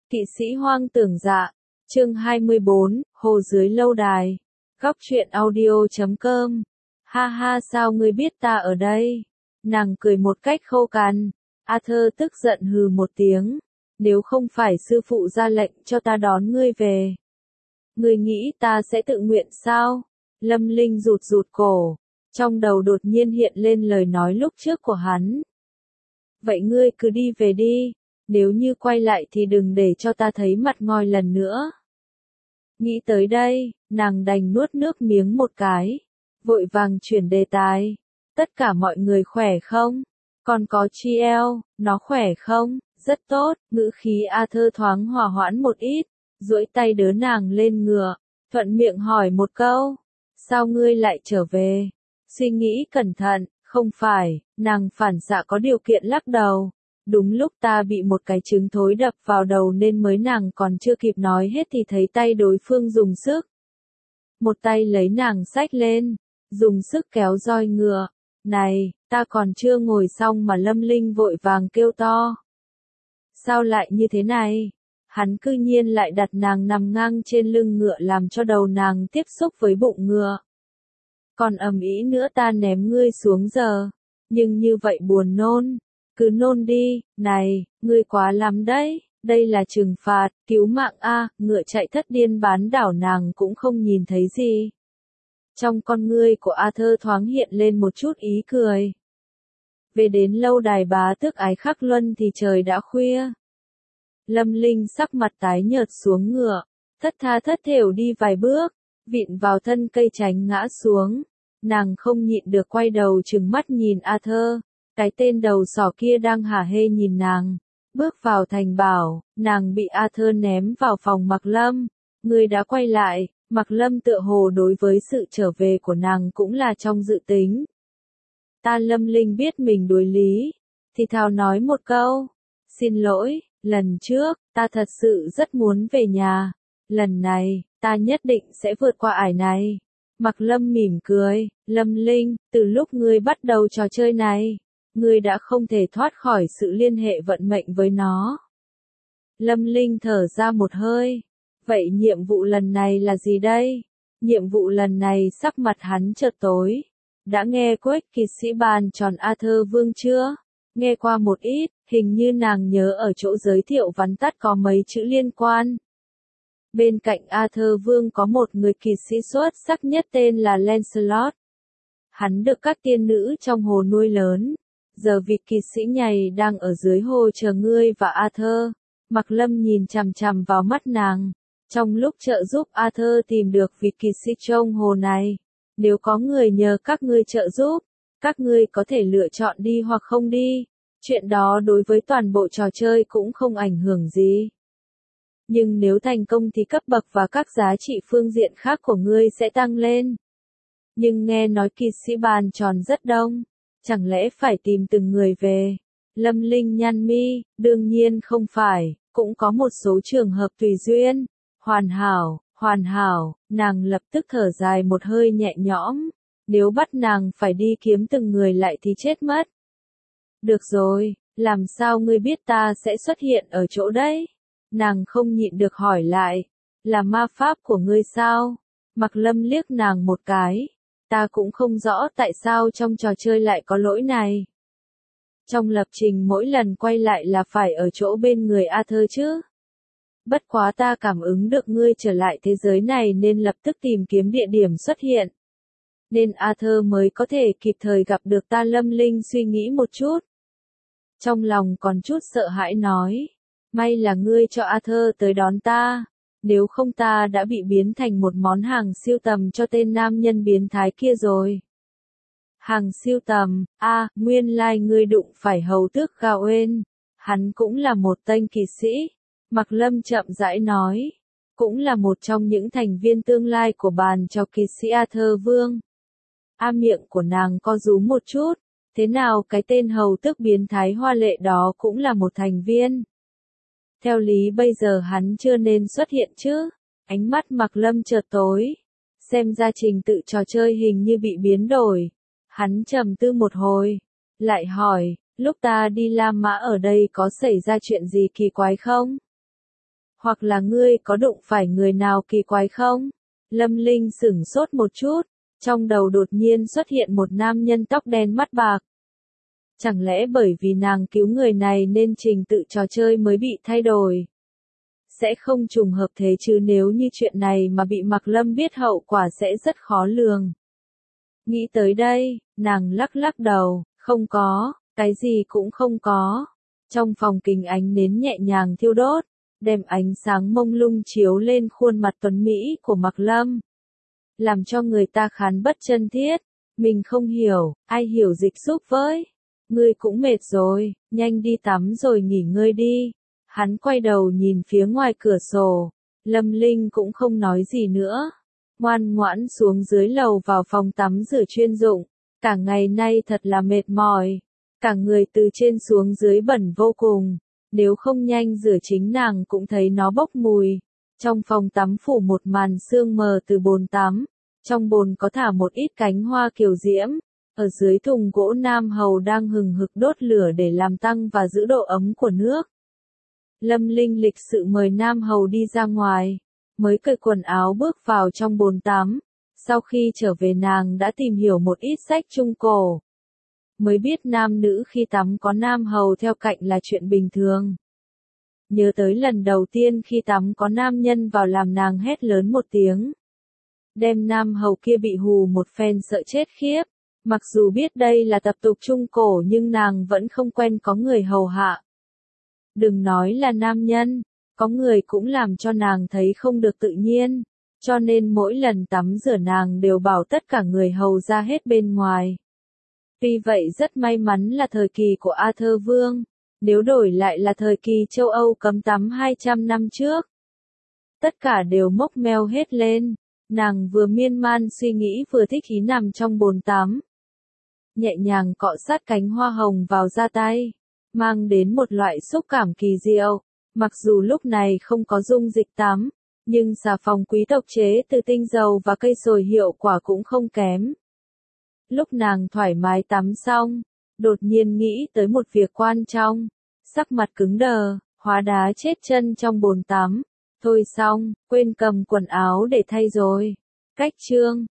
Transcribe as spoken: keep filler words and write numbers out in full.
Kỵ sĩ hoang tưởng dạ, chương hai mươi bốn, Hồ dưới lâu đài. Góc truyện audio chấm com. Ha ha, sao ngươi biết ta ở đây? Nàng cười một cách khô cằn. Arthur tức giận hừ một tiếng. Nếu không phải sư phụ ra lệnh cho ta đón ngươi về, ngươi nghĩ ta sẽ tự nguyện sao? Lâm Linh rụt rụt cổ. Trong đầu đột nhiên hiện lên lời nói lúc trước của hắn. Vậy ngươi cứ đi về đi. Nếu như quay lại thì đừng để cho ta thấy mặt ngòi lần nữa. Nghĩ tới đây, nàng đành nuốt nước miếng một cái. Vội vàng chuyển đề tài. Tất cả mọi người khỏe không? Còn có Chi eo, nó khỏe không? Rất tốt, ngữ khí Arthur thoáng hòa hoãn một ít. Duỗi tay đỡ nàng lên ngựa. Thuận miệng hỏi một câu. Sao ngươi lại trở về? Suy nghĩ cẩn thận, không phải, nàng phản xạ có điều kiện lắc đầu. Đúng lúc ta bị một cái trứng thối đập vào đầu nên mới nàng còn chưa kịp nói hết thì thấy tay đối phương dùng sức. Một tay lấy nàng xách lên, dùng sức kéo roi ngựa. Này, ta còn chưa ngồi xong mà Lâm Linh vội vàng kêu to. Sao lại như thế này? Hắn cư nhiên lại đặt nàng nằm ngang trên lưng ngựa làm cho đầu nàng tiếp xúc với bụng ngựa. Còn ầm ĩ nữa ta ném ngươi xuống giờ. Nhưng như vậy buồn nôn. Cứ nôn đi, này, ngươi quá lắm đấy, đây là trừng phạt, cứu mạng a, ngựa chạy thất điên bán đảo nàng cũng không nhìn thấy gì. Trong con ngươi của Arthur thoáng hiện lên một chút ý cười. Về đến lâu đài bá tước Ái Khắc Luân thì trời đã khuya. Lâm Linh sắc mặt tái nhợt xuống ngựa, thất tha thất thểu đi vài bước, vịn vào thân cây tránh ngã xuống. Nàng không nhịn được quay đầu trừng mắt nhìn Arthur. Cái tên đầu sỏ kia đang hả hê nhìn nàng. Bước vào thành bảo, nàng bị Arthur ném vào phòng Mạc Lâm. Người đã quay lại, Mạc Lâm tựa hồ đối với sự trở về của nàng cũng là trong dự tính. Ta Lâm Linh biết mình đối lý, thì thào nói một câu. Xin lỗi, lần trước, ta thật sự rất muốn về nhà. Lần này, ta nhất định sẽ vượt qua ải này. Mạc Lâm mỉm cười, Lâm Linh, từ lúc ngươi bắt đầu trò chơi này, ngươi đã không thể thoát khỏi sự liên hệ vận mệnh với nó. Lâm Linh thở ra một hơi. Vậy nhiệm vụ lần này là gì đây? Nhiệm vụ lần này sắc mặt hắn chợt tối. Đã nghe Quách kỵ sĩ bàn tròn Arthur Vương chưa? Nghe qua một ít, hình như nàng nhớ ở chỗ giới thiệu vắn tắt có mấy chữ liên quan. Bên cạnh Arthur Vương có một người kỵ sĩ xuất sắc nhất tên là Lancelot. Hắn được các tiên nữ trong hồ nuôi lớn. Giờ vị kỵ sĩ nhầy đang ở dưới hồ chờ ngươi và Arthur. Mạc Lâm nhìn chằm chằm vào mắt nàng. Trong lúc trợ giúp Arthur tìm được vị kỵ sĩ trong hồ này, nếu có người nhờ các ngươi trợ giúp, các ngươi có thể lựa chọn đi hoặc không đi. Chuyện đó đối với toàn bộ trò chơi cũng không ảnh hưởng gì. Nhưng nếu thành công thì cấp bậc và các giá trị phương diện khác của ngươi sẽ tăng lên. Nhưng nghe nói kỵ sĩ bàn tròn rất đông. Chẳng lẽ phải tìm từng người về? Lâm Linh nhăn mi, đương nhiên không phải, cũng có một số trường hợp tùy duyên. Hoàn hảo, hoàn hảo, nàng lập tức thở dài một hơi nhẹ nhõm. Nếu bắt nàng phải đi kiếm từng người lại thì chết mất. Được rồi, làm sao ngươi biết ta sẽ xuất hiện ở chỗ đấy? Nàng không nhịn được hỏi lại. Là ma pháp của ngươi sao? Mạc Lâm liếc nàng một cái. Ta cũng không rõ tại sao trong trò chơi lại có lỗi này. Trong lập trình mỗi lần quay lại là phải ở chỗ bên người Arthur chứ. Bất quá ta cảm ứng được ngươi trở lại thế giới này nên lập tức tìm kiếm địa điểm xuất hiện. Nên Arthur mới có thể kịp thời gặp được ta. Lâm Linh suy nghĩ một chút. Trong lòng còn chút sợ hãi nói. May là ngươi cho Arthur tới đón ta. Nếu không ta đã bị biến thành một món hàng siêu tầm cho tên nam nhân biến thái kia rồi. Hàng siêu tầm, a, à, nguyên lai like ngươi đụng phải hầu tước Gawain. Hắn cũng là một tên kỵ sĩ. Mạc Lâm chậm rãi nói. Cũng là một trong những thành viên tương lai của bàn cho kỵ sĩ Arthur Vương. A miệng của nàng co rúm một chút. Thế nào cái tên hầu tước biến thái hoa lệ đó cũng là một thành viên. Theo lý bây giờ hắn chưa nên xuất hiện chứ. Ánh mắt Mạc Lâm chợt tối. Xem ra trình tự trò chơi hình như bị biến đổi. Hắn trầm tư một hồi. Lại hỏi, lúc ta đi La Mã ở đây có xảy ra chuyện gì kỳ quái không? Hoặc là ngươi có đụng phải người nào kỳ quái không? Lâm Linh sửng sốt một chút, trong đầu đột nhiên xuất hiện một nam nhân tóc đen mắt bạc. Chẳng lẽ bởi vì nàng cứu người này nên trình tự trò chơi mới bị thay đổi? Sẽ không trùng hợp thế chứ, nếu như chuyện này mà bị Mạc Lâm biết hậu quả sẽ rất khó lường. Nghĩ tới đây, nàng lắc lắc đầu, không có, cái gì cũng không có. Trong phòng kính ánh nến nhẹ nhàng thiêu đốt, đem ánh sáng mông lung chiếu lên khuôn mặt tuấn mỹ của Mạc Lâm. Làm cho người ta khán bất chân thiết, mình không hiểu, ai hiểu dịch giúp với. Ngươi cũng mệt rồi, nhanh đi tắm rồi nghỉ ngơi đi. Hắn quay đầu nhìn phía ngoài cửa sổ, Lâm Linh cũng không nói gì nữa. Ngoan ngoãn xuống dưới lầu vào phòng tắm rửa chuyên dụng, cả ngày nay thật là mệt mỏi. Cả người từ trên xuống dưới bẩn vô cùng, nếu không nhanh rửa chính nàng cũng thấy nó bốc mùi. Trong phòng tắm phủ một màn sương mờ từ bồn tắm, trong bồn có thả một ít cánh hoa kiều diễm. Ở dưới thùng gỗ Nam Hầu đang hừng hực đốt lửa để làm tăng và giữ độ ấm của nước. Lâm Linh lịch sự mời Nam Hầu đi ra ngoài, mới cởi quần áo bước vào trong bồn tắm. Sau khi trở về nàng đã tìm hiểu một ít sách Trung Cổ. Mới biết nam nữ khi tắm có Nam Hầu theo cạnh là chuyện bình thường. Nhớ tới lần đầu tiên khi tắm có nam nhân vào làm nàng hét lớn một tiếng. Đem Nam Hầu kia bị hù một phen sợ chết khiếp. Mặc dù biết đây là tập tục Trung Cổ nhưng nàng vẫn không quen có người hầu hạ. Đừng nói là nam nhân, có người cũng làm cho nàng thấy không được tự nhiên, cho nên mỗi lần tắm rửa nàng đều bảo tất cả người hầu ra hết bên ngoài. Tuy vậy rất may mắn là thời kỳ của Arthur Vương, nếu đổi lại là thời kỳ châu Âu cấm tắm hai trăm năm trước. Tất cả đều mốc meo hết lên, nàng vừa miên man suy nghĩ vừa thích ý nằm trong bồn tắm. Nhẹ nhàng cọ sát cánh hoa hồng vào da tay, mang đến một loại xúc cảm kỳ diệu. Mặc dù lúc này không có dung dịch tắm, nhưng xà phòng quý tộc chế từ tinh dầu và cây sồi hiệu quả cũng không kém. Lúc nàng thoải mái tắm xong, đột nhiên nghĩ tới một việc quan trọng, sắc mặt cứng đờ, hóa đá chết chân trong bồn tắm. Thôi xong, quên cầm quần áo để thay rồi. Cách chương